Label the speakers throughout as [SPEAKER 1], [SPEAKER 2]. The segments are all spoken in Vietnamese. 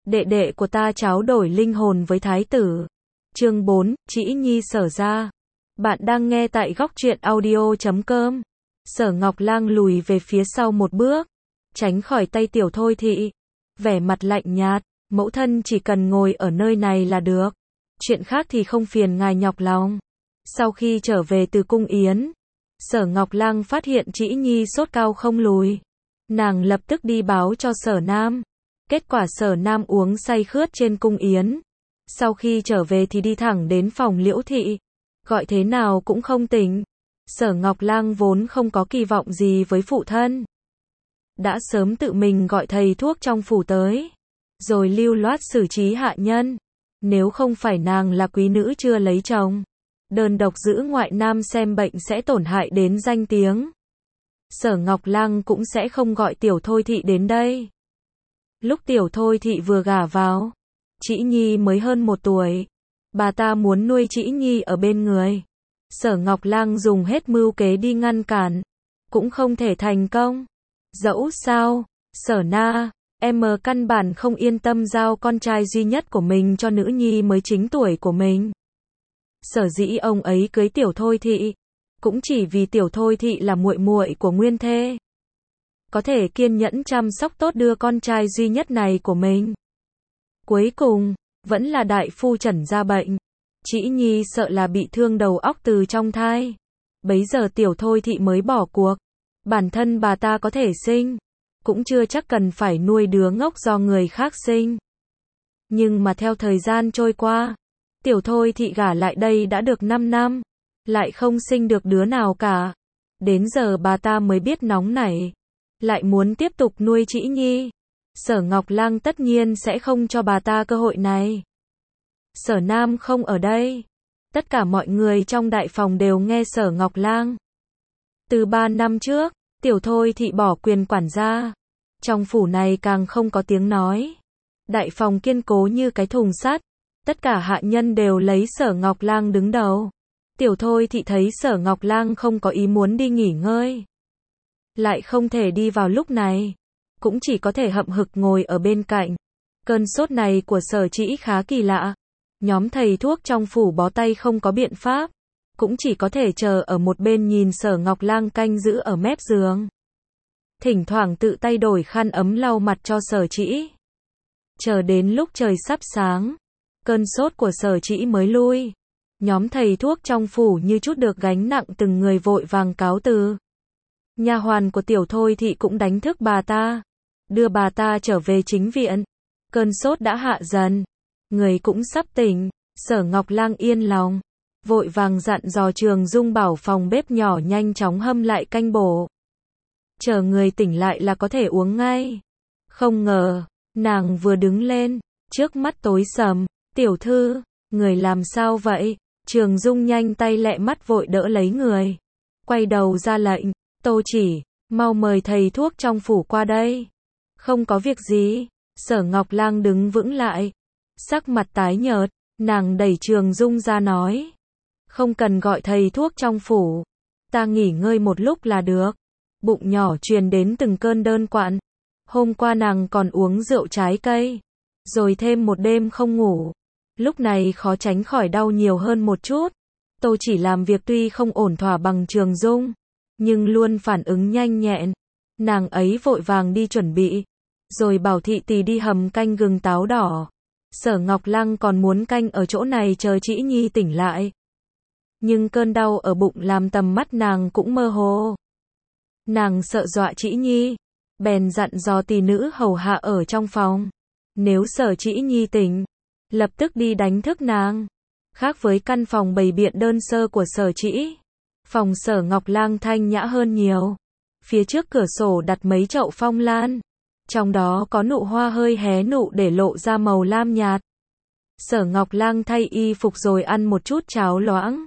[SPEAKER 1] đệ đệ của ta tráo đổi linh hồn với thái tử. Chương 4, Trĩ Nhi Sở ra. Bạn đang nghe tại góc truyện audio.com. Sở Ngọc Lang lùi về phía sau một bước, tránh khỏi tay Tiểu Thôi Thị. Vẻ mặt lạnh nhạt, mẫu thân chỉ cần ngồi ở nơi này là được. Chuyện khác thì không phiền ngài nhọc lòng. Sau khi trở về từ cung yến, Sở Ngọc Lang phát hiện Trĩ Nhi sốt cao không lùi. Nàng lập tức đi báo cho Sở Nam. Kết quả Sở Nam uống say khướt trên cung yến. Sau khi trở về thì đi thẳng đến phòng Liễu Thị. Gọi thế nào cũng không tỉnh. Sở Ngọc Lang vốn không có kỳ vọng gì với phụ thân. Đã sớm tự mình gọi thầy thuốc trong phủ tới. Rồi lưu loát xử trí hạ nhân. Nếu không phải nàng là quý nữ chưa lấy chồng, đơn độc giữ ngoại nam xem bệnh sẽ tổn hại đến danh tiếng. Sở Ngọc Lang cũng sẽ không gọi Tiểu Thôi Thị đến đây. Lúc Tiểu Thôi Thị vừa gả vào, Trĩ Nhi mới hơn 1 tuổi. Bà ta muốn nuôi Trĩ Nhi ở bên người. Sở Ngọc Lang dùng hết mưu kế đi ngăn cản, cũng không thể thành công. Dẫu sao, Sở Na, em căn bản không yên tâm giao con trai duy nhất của mình cho nữ nhi mới chính tuổi của mình. Sở dĩ ông ấy cưới Tiểu Thôi Thị, cũng chỉ vì Tiểu Thôi Thị là muội muội của nguyên thê. Có thể kiên nhẫn chăm sóc tốt đứa con trai duy nhất này của mình. Cuối cùng, vẫn là đại phu chẩn ra bệnh. Trĩ Nhi sợ là bị thương đầu óc từ trong thai. Bấy giờ Tiểu Thôi Thị mới bỏ cuộc. Bản thân bà ta có thể sinh, cũng chưa chắc cần phải nuôi đứa ngốc do người khác sinh. Nhưng mà theo thời gian trôi qua, Tiểu Thôi Thị gả lại đây đã được 5 năm, lại không sinh được đứa nào cả. Đến giờ bà ta mới biết nóng nảy, lại muốn tiếp tục nuôi Trĩ Nhi. Sở Ngọc Lang tất nhiên sẽ không cho bà ta cơ hội này. Sở Nam không ở đây. Tất cả mọi người trong đại phòng đều nghe Sở Ngọc Lang. Từ 3 năm trước, Tiểu Thôi Thị bỏ quyền quản gia. Trong phủ này càng không có tiếng nói. Đại phòng kiên cố như cái thùng sắt. Tất cả hạ nhân đều lấy Sở Ngọc Lang đứng đầu. Tiểu Thôi Thị thấy Sở Ngọc Lang không có ý muốn đi nghỉ ngơi, lại không thể đi vào lúc này, cũng chỉ có thể hậm hực ngồi ở bên cạnh. Cơn sốt này của Sở Trĩ khá kỳ lạ. Nhóm thầy thuốc trong phủ bó tay không có biện pháp, cũng chỉ có thể chờ ở một bên nhìn Sở Ngọc Lang canh giữ ở mép giường. Thỉnh thoảng tự tay đổi khăn ấm lau mặt cho Sở Trĩ. Chờ đến lúc trời sắp sáng, cơn sốt của Sở Trĩ mới lui. Nhóm thầy thuốc trong phủ như chút được gánh nặng từng người vội vàng cáo từ. Nha hoàn của Tiểu Thôi Thị cũng đánh thức bà ta, đưa bà ta trở về chính viện. Cơn sốt đã hạ dần, người cũng sắp tỉnh. Sở Ngọc Lang yên lòng, vội vàng dặn dò Trường Dung bảo phòng bếp nhỏ nhanh chóng hâm lại canh bổ. Chờ người tỉnh lại là có thể uống ngay. Không ngờ, nàng vừa đứng lên, trước mắt tối sầm. Tiểu thư, người làm sao vậy? Trường Dung nhanh tay lẹ mắt vội đỡ lấy người. Quay đầu ra lệnh, Tô Chỉ, mau mời thầy thuốc trong phủ qua đây. Không có việc gì. Sở Ngọc Lang đứng vững lại, sắc mặt tái nhợt, nàng đẩy Trường Dung ra nói. Không cần gọi thầy thuốc trong phủ, ta nghỉ ngơi một lúc là được. Bụng nhỏ truyền đến từng cơn đơn quặn. Hôm qua nàng còn uống rượu trái cây, rồi thêm một đêm không ngủ. Lúc này khó tránh khỏi đau nhiều hơn một chút. Tô Chỉ làm việc tuy không ổn thỏa bằng Trường Dung, nhưng luôn phản ứng nhanh nhẹn. Nàng ấy vội vàng đi chuẩn bị, rồi bảo thị tỳ đi hầm canh gừng táo đỏ. Sở Ngọc Lang còn muốn canh ở chỗ này chờ Trĩ Nhi tỉnh lại. Nhưng cơn đau ở bụng làm tầm mắt nàng cũng mơ hồ. Nàng sợ dọa Trĩ Nhi, bèn dặn dò tỳ nữ hầu hạ ở trong phòng. Nếu Sở Trĩ Nhi tỉnh, lập tức đi đánh thức nàng. Khác với căn phòng bày biện đơn sơ của Sở Trĩ, phòng Sở Ngọc Lang thanh nhã hơn nhiều. Phía trước cửa sổ đặt mấy chậu phong lan, trong đó có nụ hoa hơi hé nụ để lộ ra màu lam nhạt. Sở Ngọc Lang thay y phục rồi ăn một chút cháo loãng.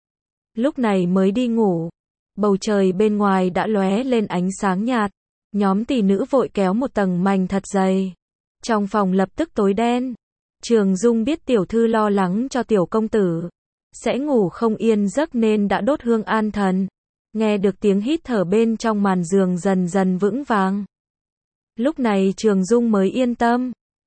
[SPEAKER 1] Lúc này mới đi ngủ. Bầu trời bên ngoài đã lóe lên ánh sáng nhạt. Nhóm tỷ nữ vội kéo một tầng mành thật dày. Trong phòng lập tức tối đen. Trường Dung biết tiểu thư lo lắng cho tiểu công tử sẽ ngủ không yên giấc nên đã đốt hương an thần. Nghe được tiếng hít thở bên trong màn giường dần dần vững vàng. Lúc này Trường Dung mới yên tâm.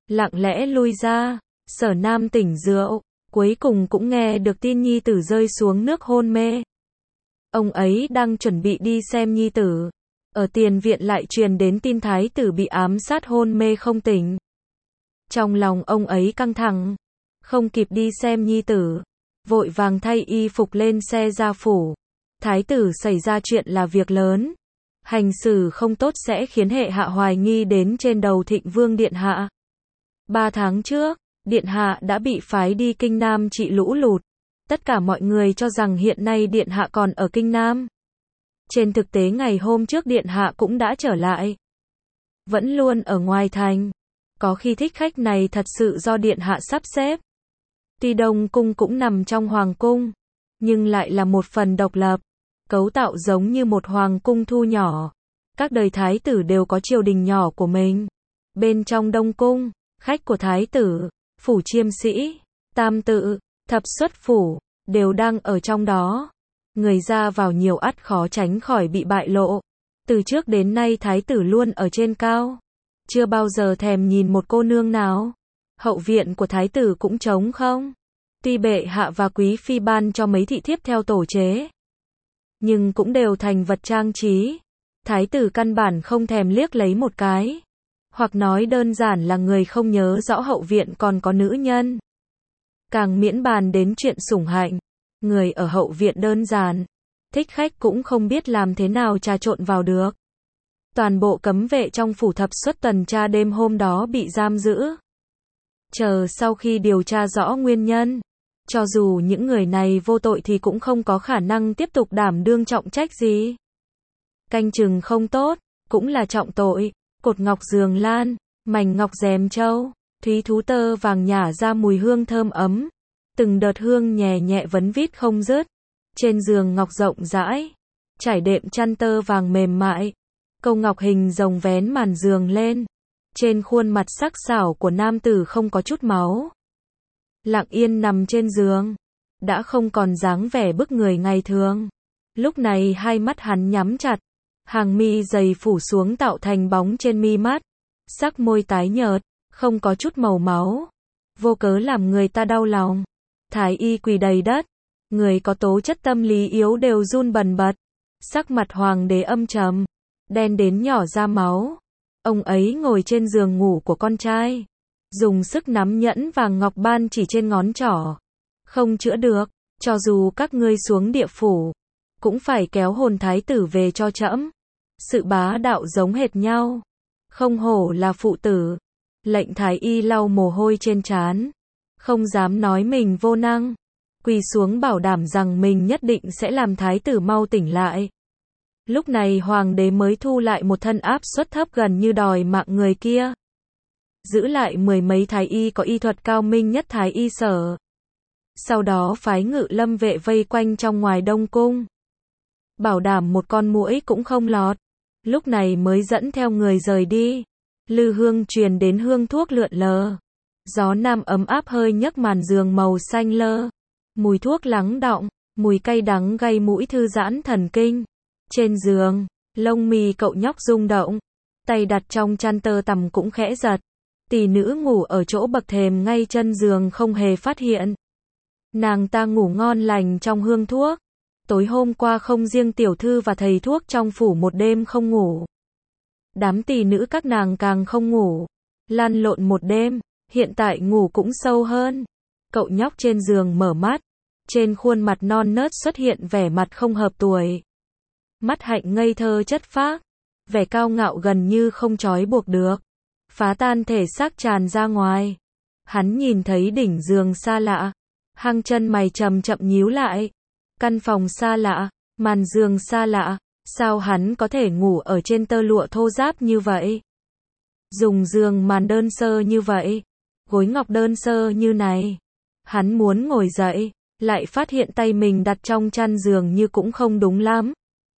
[SPEAKER 1] lặng lẽ lui ra. Sở Nam tỉnh rượu, cuối cùng cũng nghe được tin nhi tử rơi xuống nước hôn mê. Ông ấy đang chuẩn bị đi xem nhi tử. Ở tiền viện lại truyền đến tin thái tử bị ám sát hôn mê không tỉnh. Trong lòng ông ấy căng thẳng, không kịp đi xem nhi tử, vội vàng thay y phục lên xe ra phủ. Thái tử xảy ra chuyện là việc lớn, hành xử không tốt sẽ khiến hệ hạ hoài nghi đến trên đầu Thịnh Vương điện hạ. 3 tháng trước, điện hạ đã bị phái đi Kinh Nam trị lũ lụt. Tất cả mọi người cho rằng hiện nay điện hạ còn ở Kinh Nam. Trên thực tế ngày hôm trước điện hạ cũng đã trở lại, vẫn luôn ở ngoài thành. Có khi thích khách này thật sự do điện hạ sắp xếp. Tuy Đông Cung cũng nằm trong hoàng cung, nhưng lại là một phần độc lập, cấu tạo giống như một hoàng cung thu nhỏ. Các đời thái tử đều có triều đình nhỏ của mình. Bên trong Đông Cung, khách của thái tử, phủ chiêm sĩ, tam tự, thập xuất phủ, đều đang ở trong đó. Người ra vào nhiều ắt khó tránh khỏi bị bại lộ. Từ trước đến nay thái tử luôn ở trên cao, chưa bao giờ thèm nhìn một cô nương nào. Hậu viện của thái tử cũng trống không. Tuy bệ hạ và quý phi ban cho mấy thị thiếp theo tổ chế, nhưng cũng đều thành vật trang trí. Thái tử căn bản không thèm liếc lấy một cái. Hoặc nói đơn giản là người không nhớ rõ hậu viện còn có nữ nhân. Càng miễn bàn đến chuyện sủng hạnh. Người ở hậu viện đơn giản, thích khách cũng không biết làm thế nào trà trộn vào được. Toàn bộ cấm vệ trong phủ thập xuất tuần tra đêm hôm đó bị giam giữ. Chờ sau khi điều tra rõ nguyên nhân, cho dù những người này vô tội thì cũng không có khả năng tiếp tục đảm đương trọng trách gì. Canh chừng không tốt, cũng là trọng tội. Cột ngọc giường lan, mảnh ngọc rèm châu, thúy thú tơ vàng nhả ra mùi hương thơm ấm. Từng đợt hương nhẹ nhẹ vấn vít không dứt. Trên giường ngọc rộng rãi, trải đệm chăn tơ vàng mềm mại. Câu ngọc hình rồng vén màn giường lên. Trên khuôn mặt sắc sảo của nam tử không có chút máu. Lặng yên nằm trên giường, đã không còn dáng vẻ bức người ngày thường. Lúc này hai mắt hắn nhắm chặt, hàng mi dày phủ xuống tạo thành bóng trên mi mắt. Sắc môi tái nhợt, không có chút màu máu, vô cớ làm người ta đau lòng. Thái y quỳ đầy đất, người có tố chất tâm lý yếu đều run bần bật. Sắc mặt hoàng đế âm trầm, đen đến nhỏ ra máu. Ông ấy ngồi trên giường ngủ của con trai, dùng sức nắm nhẫn vàng ngọc ban chỉ trên ngón trỏ. Không chữa được, cho dù các ngươi xuống địa phủ, cũng phải kéo hồn thái tử về cho trẫm. Sự bá đạo giống hệt nhau, không hổ là phụ tử. Lệnh thái y lau mồ hôi trên trán, không dám nói mình vô năng, quỳ xuống bảo đảm rằng mình nhất định sẽ làm thái tử mau tỉnh lại. Lúc này hoàng đế mới thu lại một thân áp suất thấp gần như đòi mạng người kia. Giữ lại 10 mấy thái y có y thuật cao minh nhất thái y sở. Sau đó phái ngự lâm vệ vây quanh trong ngoài Đông Cung, bảo đảm một con muỗi cũng không lọt. Lúc này mới dẫn theo người rời đi. Lư hương truyền đến hương thuốc lượn lờ. Gió nam ấm áp hơi nhấc màn giường màu xanh lơ. Mùi thuốc lắng đọng, mùi cay đắng gây mũi thư giãn thần kinh. Trên giường, lông mi cậu nhóc rung động, tay đặt trong chăn tơ tằm cũng khẽ giật. Tỷ nữ ngủ ở chỗ bậc thềm ngay chân giường không hề phát hiện. Nàng ta ngủ ngon lành trong hương thuốc. Tối hôm qua không riêng tiểu thư và thầy thuốc trong phủ một đêm không ngủ. Đám tỷ nữ các nàng càng không ngủ. Lăn lộn một đêm, hiện tại ngủ cũng sâu hơn. Cậu nhóc trên giường mở mắt. Trên khuôn mặt non nớt xuất hiện vẻ mặt không hợp tuổi. Mắt hạnh ngây thơ chất phác. Vẻ cao ngạo gần như không trói buộc được. Phá tan thể xác tràn ra ngoài. Hắn nhìn thấy đỉnh giường xa lạ. Hang chân mày chậm chậm nhíu lại. Căn phòng xa lạ, màn giường xa lạ. Sao hắn có thể ngủ ở trên tơ lụa thô ráp như vậy? Dùng giường màn đơn sơ như vậy, gối ngọc đơn sơ như này. Hắn muốn ngồi dậy, lại phát hiện tay mình đặt trong chăn giường như cũng không đúng lắm.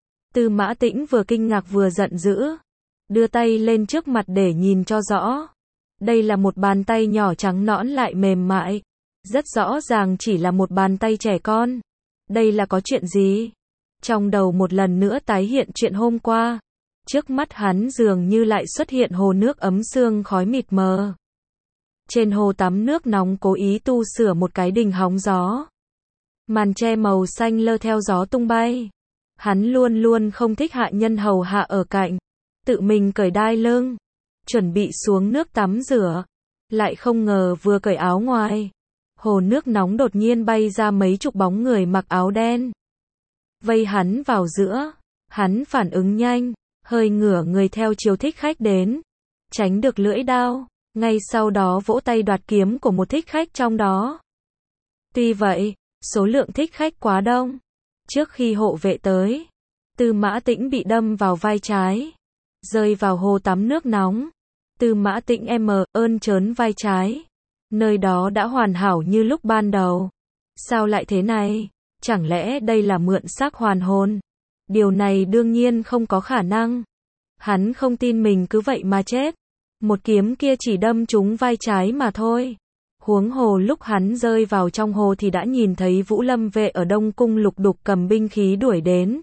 [SPEAKER 1] Tư Mã Tĩnh vừa kinh ngạc vừa giận dữ, đưa tay lên trước mặt để nhìn cho rõ. Đây là một bàn tay nhỏ trắng nõn lại mềm mại, rất rõ ràng chỉ là một bàn tay trẻ con. Đây là có chuyện gì? Trong đầu một lần nữa tái hiện chuyện hôm qua. Trước mắt hắn dường như lại xuất hiện hồ nước ấm sương khói mịt mờ. Trên hồ tắm nước nóng cố ý tu sửa một cái đình hóng gió. Màn che màu xanh lơ theo gió tung bay. Hắn luôn luôn không thích hạ nhân hầu hạ ở cạnh. Tự mình cởi đai lưng. Chuẩn bị xuống nước tắm rửa. Lại không ngờ vừa cởi áo ngoài. Hồ nước nóng đột nhiên bay ra mấy chục bóng người mặc áo đen. Vây hắn vào giữa. Hắn phản ứng nhanh. Hơi ngửa người theo chiều thích khách đến. Tránh được lưỡi đao. Ngay sau đó vỗ tay đoạt kiếm của một thích khách trong đó. Tuy vậy, số lượng thích khách quá đông. Trước khi hộ vệ tới, Tư Mã Tĩnh bị đâm vào vai trái. Rơi vào hồ tắm nước nóng. Tư Mã Tĩnh ơn trớn vai trái. Nơi đó đã hoàn hảo như lúc ban đầu. Sao lại thế này? Chẳng lẽ đây là mượn xác hoàn hồn? Điều này đương nhiên không có khả năng. Hắn không tin mình cứ vậy mà chết. Một kiếm kia chỉ đâm trúng vai trái mà thôi. Huống hồ lúc hắn rơi vào trong hồ thì đã nhìn thấy Vũ Lâm vệ ở Đông Cung lục đục cầm binh khí đuổi đến.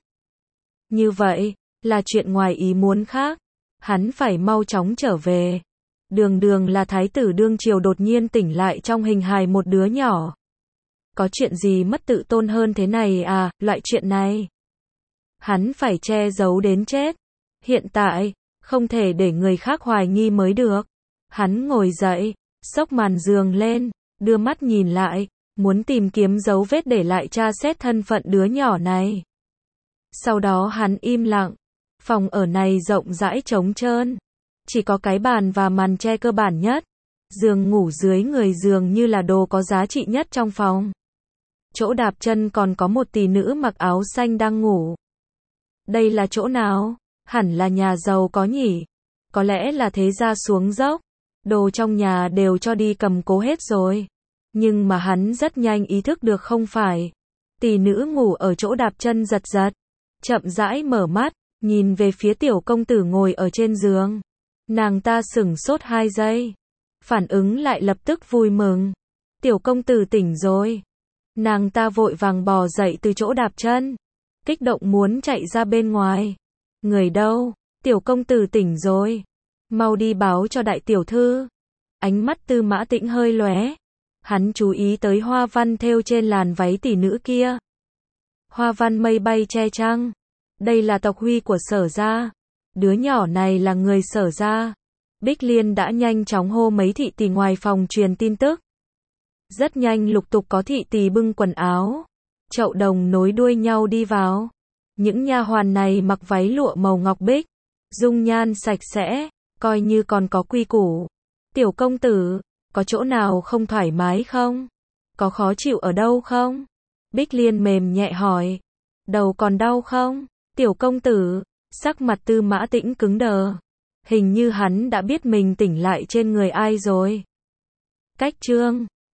[SPEAKER 1] Như vậy, là chuyện ngoài ý muốn khác. Hắn phải mau chóng trở về. Đường đường là thái tử đương triều đột nhiên tỉnh lại trong hình hài một đứa nhỏ. Có chuyện gì mất tự tôn hơn thế này à, loại chuyện này. Hắn phải che giấu đến chết. Hiện tại, không thể để người khác hoài nghi mới được. Hắn ngồi dậy, xốc màn giường lên, đưa mắt nhìn lại, muốn tìm kiếm dấu vết để lại tra xét thân phận đứa nhỏ này. Sau đó hắn im lặng. Phòng ở này rộng rãi trống trơn. Chỉ có cái bàn và màn che cơ bản nhất. Giường ngủ dưới người giường như là đồ có giá trị nhất trong phòng. Chỗ đạp chân còn có một tỷ nữ mặc áo xanh đang ngủ. Đây là chỗ nào? Hẳn là nhà giàu có nhỉ? Có lẽ là thế gia xuống dốc. Đồ trong nhà đều cho đi cầm cố hết rồi. Nhưng mà hắn rất nhanh ý thức được không phải. Tỷ nữ ngủ ở chỗ đạp chân giật giật. Chậm rãi mở mắt, nhìn về phía tiểu công tử ngồi ở trên giường. Nàng ta sửng sốt 2 giây. Phản ứng lại lập tức vui mừng. Tiểu công tử tỉnh rồi. Nàng ta vội vàng bò dậy từ chỗ đạp chân. Kích động muốn chạy ra bên ngoài. Người đâu? Tiểu công tử tỉnh rồi. Mau đi báo cho đại tiểu thư. Ánh mắt Tư Mã Tĩnh hơi lóe. Hắn chú ý tới hoa văn thêu trên làn váy tỷ nữ kia. Hoa văn mây bay che trăng. Đây là tộc huy của Sở gia. Đứa nhỏ này là người Sở gia. Bích Liên đã nhanh chóng hô mấy thị tỳ ngoài phòng truyền tin tức. Rất nhanh lục tục có thị tỳ bưng quần áo, chậu đồng nối đuôi nhau đi vào. Những nha hoàn này mặc váy lụa màu ngọc bích, dung nhan sạch sẽ, coi như còn có quy củ. Tiểu công tử, có chỗ nào không thoải mái không? Có khó chịu ở đâu không? Bích Liên mềm nhẹ hỏi. Đầu còn đau không? Tiểu công tử, sắc mặt Tư Mã Tĩnh cứng đờ. Hình như hắn đã biết mình tỉnh lại trên người ai rồi. Cách chương